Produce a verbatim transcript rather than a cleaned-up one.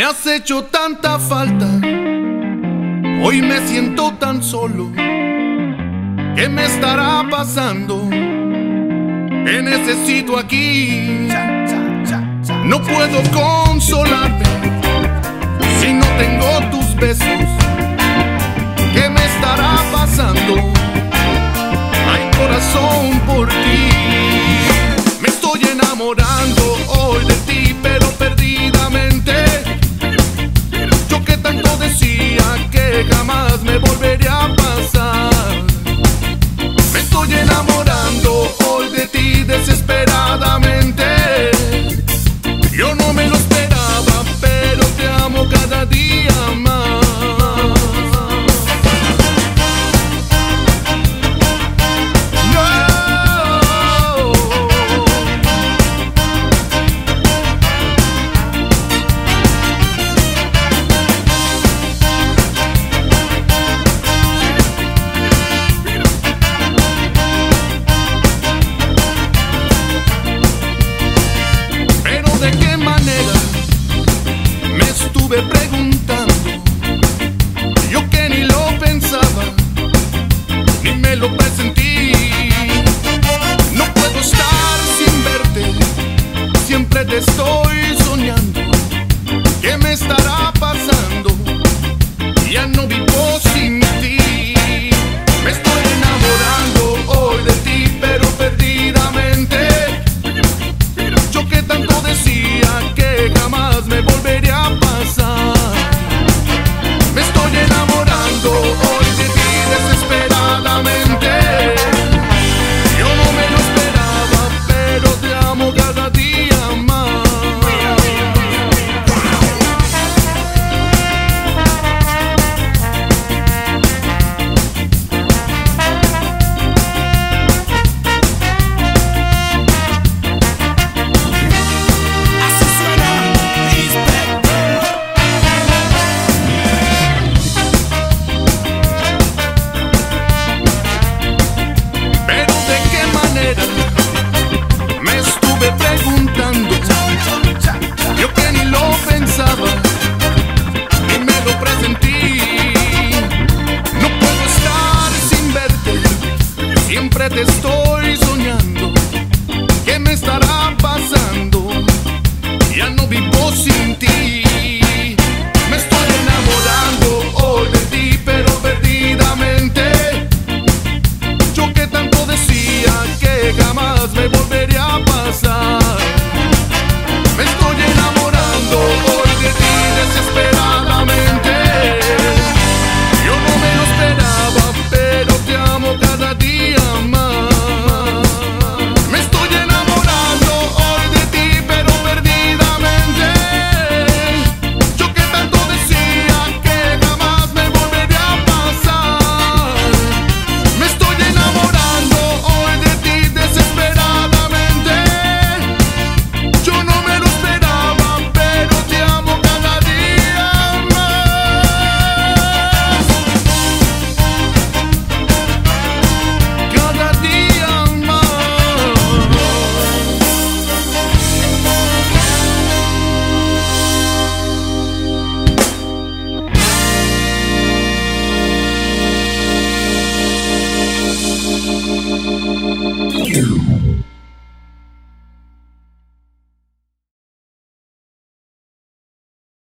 has hecho tanta falta, hoy me siento tan solo. ¿Qué me estará pasando? Te necesito aquí. No puedo consolarme si no tengo tus besos. ¿Qué me estará pasando? Hay corazón por ti. Me estoy enamorando hoy de ti, pero perdidamente. Yo que tanto decía que jamás me volvería a pasar. Me estoy enamorando hoy de ti desesperadamente. Yo no me lo esperaba, pero te amo cada día más. ¿De qué manera? Me estuve preguntando. Yo que ni lo pensaba, ni me lo presentí. No puedo estar sin verte, siempre te estoy soñando. ¿Qué me estará pasando? Ya no vivo sin ti. Me estoy enamorando hoy de ti, pero perdidamente. Yo que tanto decía que jamás me volvería a pasar. Me estoy enamorando hoy de ti desesperadamente. Yo no me lo esperaba, pero te amo cada día más. Me estuve preguntando, yo que ni lo pensaba, ni me lo presentí. No puedo estar sin verte, siempre te estoy soñando. ¿Qué me estará pasando? Ya no vivo sin ti. Me estoy enamorando hoy de ti, pero perdidamente. Yo que tanto decía que jamás me volvería a pasar.